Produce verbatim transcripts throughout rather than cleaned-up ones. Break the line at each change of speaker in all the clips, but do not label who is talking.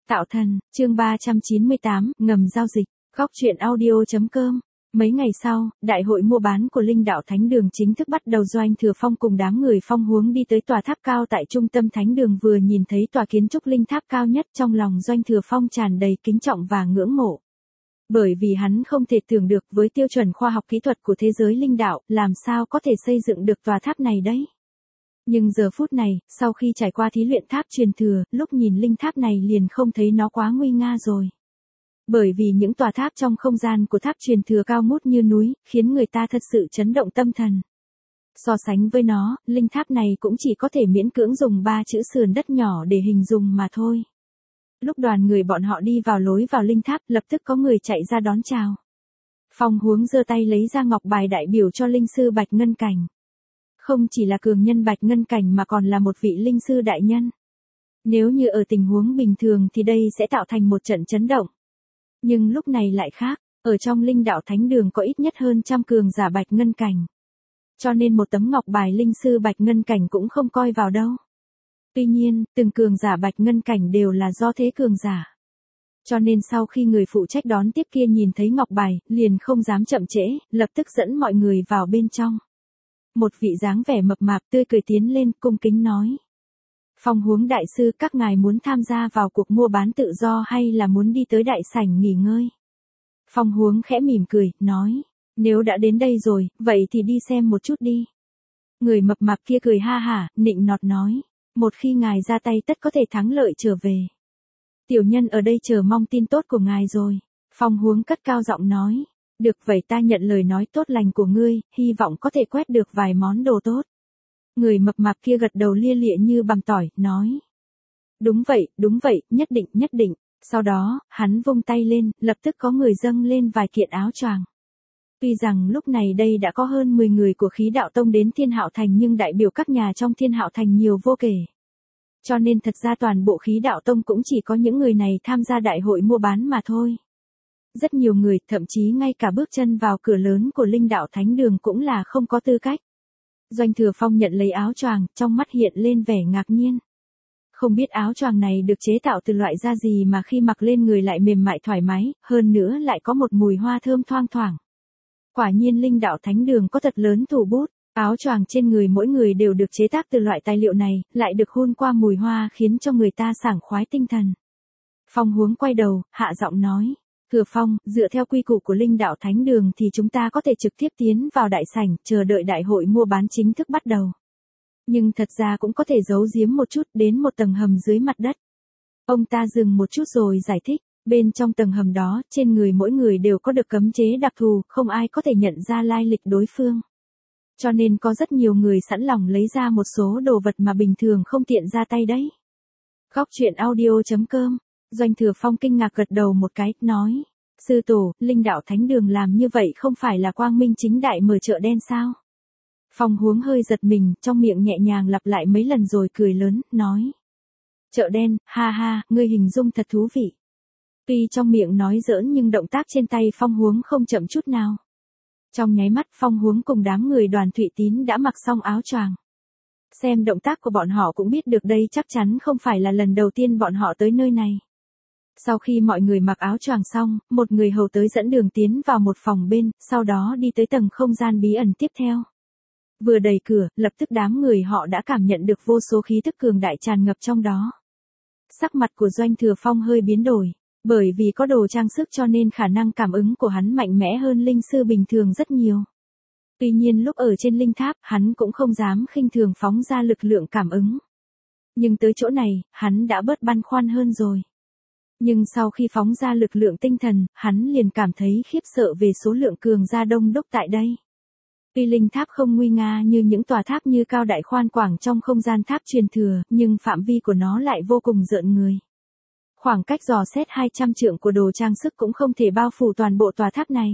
Tạo thần, chương ba trăm chín mươi tám, ngầm giao dịch, góc truyện audio.com. Mấy ngày sau, đại hội mua bán của Linh Đạo Thánh Đường chính thức bắt đầu. Doanh Thừa Phong cùng đám người Phong Huống đi tới tòa tháp cao tại trung tâm Thánh Đường, vừa nhìn thấy tòa kiến trúc linh tháp cao nhất, trong lòng Doanh Thừa Phong tràn đầy kính trọng và ngưỡng mộ. Bởi vì hắn không thể tưởng được với tiêu chuẩn khoa học kỹ thuật của thế giới linh đạo, làm sao có thể xây dựng được tòa tháp này đấy. Nhưng giờ phút này, sau khi trải qua thí luyện tháp truyền thừa, lúc nhìn linh tháp này liền không thấy nó quá nguy nga rồi. Bởi vì những tòa tháp trong không gian của tháp truyền thừa cao ngút như núi, khiến người ta thật sự chấn động tâm thần. So sánh với nó, linh tháp này cũng chỉ có thể miễn cưỡng dùng ba chữ sườn đất nhỏ để hình dung mà thôi. Lúc đoàn người bọn họ đi vào lối vào linh tháp, lập tức có người chạy ra đón chào. Phong Huống giơ tay lấy ra ngọc bài đại biểu cho linh sư Bạch Ngân Cảnh. Không chỉ là cường nhân Bạch Ngân Cảnh mà còn là một vị linh sư đại nhân. Nếu như ở tình huống bình thường thì đây sẽ tạo thành một trận chấn động. Nhưng lúc này lại khác, ở trong Linh Đạo Thánh Đường có ít nhất hơn trăm cường giả Bạch Ngân Cảnh. Cho nên một tấm ngọc bài linh sư Bạch Ngân Cảnh cũng không coi vào đâu. Tuy nhiên, từng cường giả Bạch Ngân Cảnh đều là do thế cường giả. Cho nên sau khi người phụ trách đón tiếp kia nhìn thấy ngọc bài, liền không dám chậm trễ, lập tức dẫn mọi người vào bên trong. Một vị dáng vẻ mập mạp tươi cười tiến lên, cung kính nói. Phong Huống đại sư, các ngài muốn tham gia vào cuộc mua bán tự do hay là muốn đi tới đại sảnh nghỉ ngơi? Phong Huống khẽ mỉm cười, nói. Nếu đã đến đây rồi, vậy thì đi xem một chút đi. Người mập mạp kia cười ha hả, nịnh nọt nói. Một khi ngài ra tay tất có thể thắng lợi trở về. Tiểu nhân ở đây chờ mong tin tốt của ngài rồi. Phong Huống cất cao giọng nói. Được vậy, ta nhận lời nói tốt lành của ngươi, hy vọng có thể quét được vài món đồ tốt. Người mập mạp kia gật đầu lia lịa như bằm tỏi, nói. Đúng vậy, đúng vậy, nhất định, nhất định. Sau đó, hắn vung tay lên, lập tức có người dâng lên vài kiện áo choàng. Tuy rằng lúc này đây đã có hơn mười người của Khí Đạo Tông đến Thiên Hạo Thành, nhưng đại biểu các nhà trong Thiên Hạo Thành nhiều vô kể. Cho nên thật ra toàn bộ Khí Đạo Tông cũng chỉ có những người này tham gia đại hội mua bán mà thôi. Rất nhiều người, thậm chí ngay cả bước chân vào cửa lớn của Linh Đạo Thánh Đường cũng là không có tư cách. Doanh Thừa Phong nhận lấy áo choàng, trong mắt hiện lên vẻ ngạc nhiên. Không biết áo choàng này được chế tạo từ loại da gì mà khi mặc lên người lại mềm mại thoải mái, hơn nữa lại có một mùi hoa thơm thoang thoảng. Quả nhiên Linh Đạo Thánh Đường có thật lớn thủ bút, áo choàng trên người mỗi người đều được chế tác từ loại tài liệu này, lại được hôn qua mùi hoa khiến cho người ta sảng khoái tinh thần. Phong Huống quay đầu, hạ giọng nói. Thừa Phong, dựa theo quy củ của Linh Đạo Thánh Đường thì chúng ta có thể trực tiếp tiến vào đại sảnh, chờ đợi đại hội mua bán chính thức bắt đầu. Nhưng thật ra cũng có thể giấu giếm một chút, đến một tầng hầm dưới mặt đất. Ông ta dừng một chút rồi giải thích, bên trong tầng hầm đó, trên người mỗi người đều có được cấm chế đặc thù, không ai có thể nhận ra lai lịch đối phương. Cho nên có rất nhiều người sẵn lòng lấy ra một số đồ vật mà bình thường không tiện ra tay đấy. Góc truyện audio.com. Doanh Thừa Phong kinh ngạc gật đầu một cái, nói. Sư tổ, Linh Đạo Thánh Đường làm như vậy không phải là quang minh chính đại mở chợ đen sao? Phong Huống hơi giật mình, trong miệng nhẹ nhàng lặp lại mấy lần rồi cười lớn, nói. Chợ đen, ha ha, ngươi hình dung thật thú vị. Tuy trong miệng nói giỡn nhưng động tác trên tay Phong Huống không chậm chút nào. Trong nháy mắt Phong Huống cùng đám người Đoàn Thụy Tín đã mặc xong áo choàng. Xem động tác của bọn họ cũng biết được đây chắc chắn không phải là lần đầu tiên bọn họ tới nơi này. Sau khi mọi người mặc áo choàng xong, một người hầu tới dẫn đường tiến vào một phòng bên, sau đó đi tới tầng không gian bí ẩn tiếp theo. Vừa đẩy cửa, lập tức đám người họ đã cảm nhận được vô số khí tức cường đại tràn ngập trong đó. Sắc mặt của Doanh Thừa Phong hơi biến đổi, bởi vì có đồ trang sức cho nên khả năng cảm ứng của hắn mạnh mẽ hơn linh sư bình thường rất nhiều. Tuy nhiên lúc ở trên linh tháp, hắn cũng không dám khinh thường phóng ra lực lượng cảm ứng. Nhưng tới chỗ này, hắn đã bớt băn khoăn hơn rồi. Nhưng sau khi phóng ra lực lượng tinh thần, hắn liền cảm thấy khiếp sợ về số lượng cường gia đông đúc tại đây. Tuy linh tháp không nguy nga như những tòa tháp như Cao Đại Khoan Quảng trong không gian tháp truyền thừa, nhưng phạm vi của nó lại vô cùng rợn người. Khoảng cách dò xét hai trăm trượng của đồ trang sức cũng không thể bao phủ toàn bộ tòa tháp này.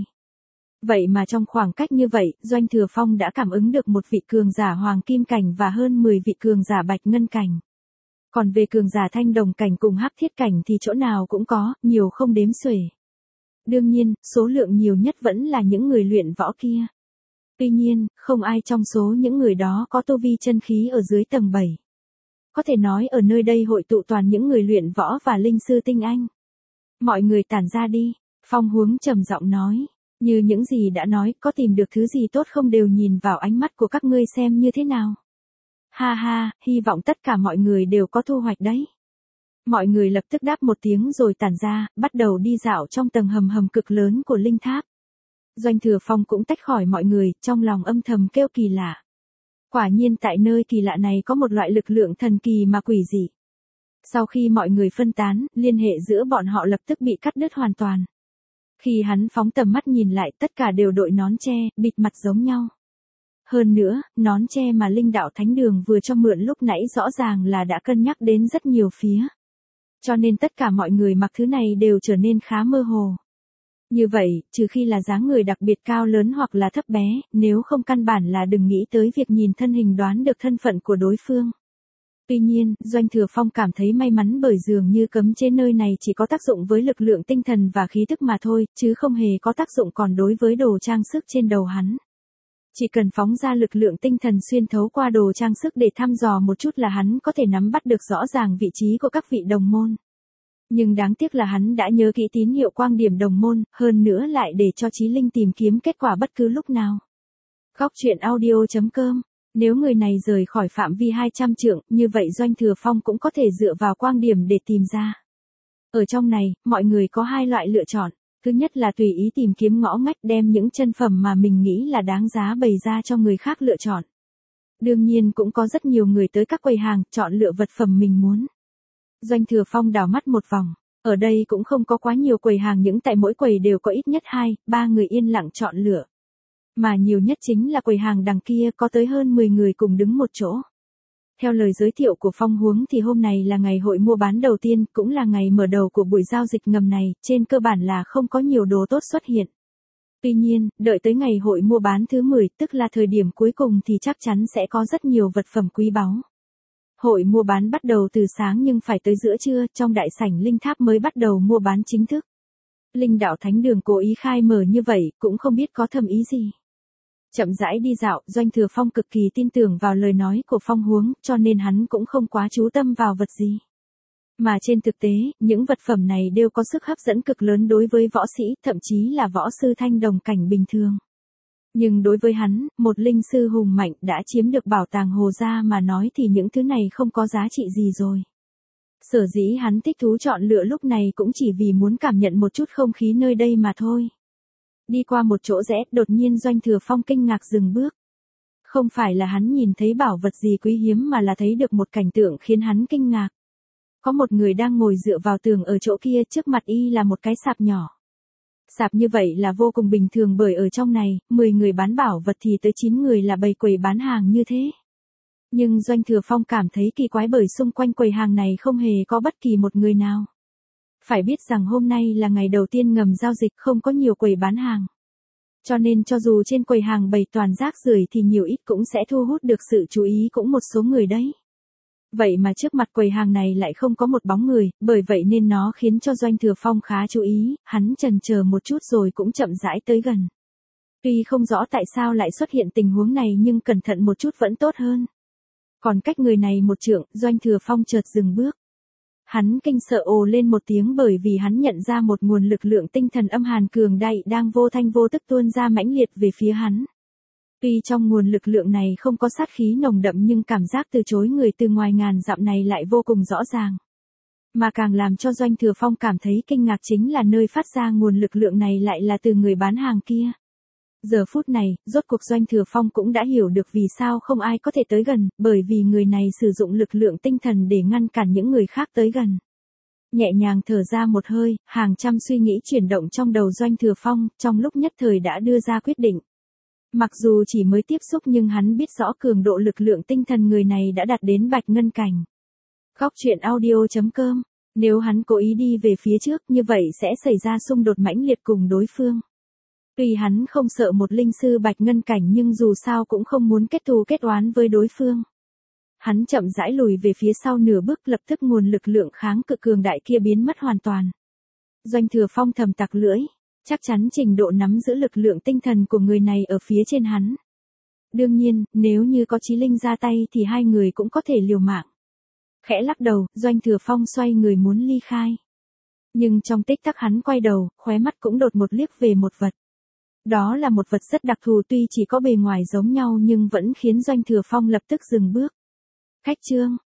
Vậy mà trong khoảng cách như vậy, Doanh Thừa Phong đã cảm ứng được một vị cường giả Hoàng Kim Cảnh và hơn mười vị cường giả Bạch Ngân Cảnh. Còn về cường giả Thanh Đồng Cảnh cùng Hắc Thiết Cảnh thì chỗ nào cũng có, nhiều không đếm xuể. Đương nhiên, số lượng nhiều nhất vẫn là những người luyện võ kia. Tuy nhiên, không ai trong số những người đó có tu vi chân khí ở dưới tầng bảy. có thể nói ở nơi đây hội tụ toàn những người luyện võ và linh sư tinh anh. Mọi người tản ra đi, Phong Huống trầm giọng nói, như những gì đã nói, có tìm được thứ gì tốt không đều nhìn vào ánh mắt của các ngươi xem như thế nào. Ha ha, hy vọng tất cả mọi người đều có thu hoạch đấy. Mọi người lập tức đáp một tiếng rồi tản ra, bắt đầu đi dạo trong tầng hầm hầm cực lớn của linh tháp. Doanh Thừa Phong cũng tách khỏi mọi người, trong lòng âm thầm kêu kỳ lạ. Quả nhiên tại nơi kỳ lạ này có một loại lực lượng thần kỳ mà quỷ dị. Sau khi mọi người phân tán, liên hệ giữa bọn họ lập tức bị cắt đứt hoàn toàn. Khi hắn phóng tầm mắt nhìn lại, tất cả đều đội nón che, bịt mặt giống nhau. Hơn nữa, nón che mà Linh Đạo Thánh Đường vừa cho mượn lúc nãy rõ ràng là đã cân nhắc đến rất nhiều phía. Cho nên tất cả mọi người mặc thứ này đều trở nên khá mơ hồ. Như vậy, trừ khi là dáng người đặc biệt cao lớn hoặc là thấp bé, nếu không căn bản là đừng nghĩ tới việc nhìn thân hình đoán được thân phận của đối phương. Tuy nhiên, Doanh Thừa Phong cảm thấy may mắn bởi dường như cấm chế nơi này chỉ có tác dụng với lực lượng tinh thần và khí thức mà thôi, chứ không hề có tác dụng còn đối với đồ trang sức trên đầu hắn. Chỉ cần phóng ra lực lượng tinh thần xuyên thấu qua đồ trang sức để thăm dò một chút là hắn có thể nắm bắt được rõ ràng vị trí của các vị đồng môn. Nhưng đáng tiếc là hắn đã nhớ kỹ tín hiệu quang điểm đồng môn, hơn nữa lại để cho Chí Linh tìm kiếm kết quả bất cứ lúc nào. Góc truyện audio chấm com. Nếu người này rời khỏi phạm vi hai trăm trượng, như vậy Doanh Thừa Phong cũng có thể dựa vào quang điểm để tìm ra. Ở trong này, mọi người có hai loại lựa chọn. Thứ nhất là tùy ý tìm kiếm ngõ ngách đem những chân phẩm mà mình nghĩ là đáng giá bày ra cho người khác lựa chọn. Đương nhiên cũng có rất nhiều người tới các quầy hàng, chọn lựa vật phẩm mình muốn. Doanh Thừa Phong đảo mắt một vòng. Ở đây cũng không có quá nhiều quầy hàng, những tại mỗi quầy đều có ít nhất hai, ba người yên lặng chọn lựa. Mà nhiều nhất chính là quầy hàng đằng kia có tới hơn mười người cùng đứng một chỗ. Theo lời giới thiệu của Phong Huống thì hôm nay là ngày hội mua bán đầu tiên, cũng là ngày mở đầu của buổi giao dịch ngầm này, trên cơ bản là không có nhiều đồ tốt xuất hiện. Tuy nhiên, đợi tới ngày hội mua bán thứ mười, tức là thời điểm cuối cùng thì chắc chắn sẽ có rất nhiều vật phẩm quý báu. Hội mua bán bắt đầu từ sáng nhưng phải tới giữa trưa, trong đại sảnh linh tháp mới bắt đầu mua bán chính thức. Linh Đạo Thánh Đường cố ý khai mở như vậy, cũng không biết có thầm ý gì. Chậm rãi đi dạo, Doanh Thừa Phong cực kỳ tin tưởng vào lời nói của Phong Huống, cho nên hắn cũng không quá chú tâm vào vật gì. Mà trên thực tế, những vật phẩm này đều có sức hấp dẫn cực lớn đối với võ sĩ, thậm chí là võ sư thanh đồng cảnh bình thường. Nhưng đối với hắn, một linh sư hùng mạnh đã chiếm được bảo tàng Hồ Gia mà nói thì những thứ này không có giá trị gì rồi. Sở dĩ hắn thích thú chọn lựa lúc này cũng chỉ vì muốn cảm nhận một chút không khí nơi đây mà thôi. Đi qua một chỗ rẽ, đột nhiên Doanh Thừa Phong kinh ngạc dừng bước. Không phải là hắn nhìn thấy bảo vật gì quý hiếm mà là thấy được một cảnh tượng khiến hắn kinh ngạc. Có một người đang ngồi dựa vào tường ở chỗ kia, trước mặt y là một cái sạp nhỏ. Sạp như vậy là vô cùng bình thường bởi ở trong này, mười người bán bảo vật thì tới chín người là bày quầy bán hàng như thế. Nhưng Doanh Thừa Phong cảm thấy kỳ quái bởi xung quanh quầy hàng này không hề có bất kỳ một người nào. Phải biết rằng hôm nay là ngày đầu tiên ngầm giao dịch, không có nhiều quầy bán hàng. Cho nên cho dù trên quầy hàng bày toàn rác rưởi thì nhiều ít cũng sẽ thu hút được sự chú ý cũng một số người đấy. Vậy mà trước mặt quầy hàng này lại không có một bóng người, bởi vậy nên nó khiến cho Doanh Thừa Phong khá chú ý, hắn chần chờ một chút rồi cũng chậm rãi tới gần. Tuy không rõ tại sao lại xuất hiện tình huống này nhưng cẩn thận một chút vẫn tốt hơn. Còn cách người này một trượng, Doanh Thừa Phong chợt dừng bước. Hắn kinh sợ ồ lên một tiếng bởi vì hắn nhận ra một nguồn lực lượng tinh thần âm hàn cường đại đang vô thanh vô tức tuôn ra mãnh liệt về phía hắn. Tuy trong nguồn lực lượng này không có sát khí nồng đậm nhưng cảm giác từ chối người từ ngoài ngàn dặm này lại vô cùng rõ ràng. Mà càng làm cho Doanh Thừa Phong cảm thấy kinh ngạc chính là nơi phát ra nguồn lực lượng này lại là từ người bán hàng kia. Giờ phút này, rốt cuộc Doanh Thừa Phong cũng đã hiểu được vì sao không ai có thể tới gần, bởi vì người này sử dụng lực lượng tinh thần để ngăn cản những người khác tới gần. Nhẹ nhàng thở ra một hơi, hàng trăm suy nghĩ chuyển động trong đầu Doanh Thừa Phong, trong lúc nhất thời đã đưa ra quyết định. Mặc dù chỉ mới tiếp xúc nhưng hắn biết rõ cường độ lực lượng tinh thần người này đã đạt đến bạch ngân cảnh. Góc truyện audio chấm com. Nếu hắn cố ý đi về phía trước như vậy sẽ xảy ra xung đột mãnh liệt cùng đối phương. Tuy hắn không sợ một linh sư bạch ngân cảnh nhưng dù sao cũng không muốn kết thù kết oán với đối phương. Hắn chậm rãi lùi về phía sau nửa bước, lập tức nguồn lực lượng kháng cự cường đại kia biến mất hoàn toàn. Doanh Thừa Phong thầm tặc lưỡi, chắc chắn trình độ nắm giữ lực lượng tinh thần của người này ở phía trên hắn. Đương nhiên, nếu như có Chí Linh ra tay thì hai người cũng có thể liều mạng. Khẽ lắc đầu, Doanh Thừa Phong xoay người muốn ly khai. Nhưng trong tích tắc hắn quay đầu, khóe mắt cũng đột một liếc về một vật. Đó là một vật rất đặc thù, tuy chỉ có bề ngoài giống nhau nhưng vẫn khiến Doanh Thừa Phong lập tức dừng bước. Khách Trương,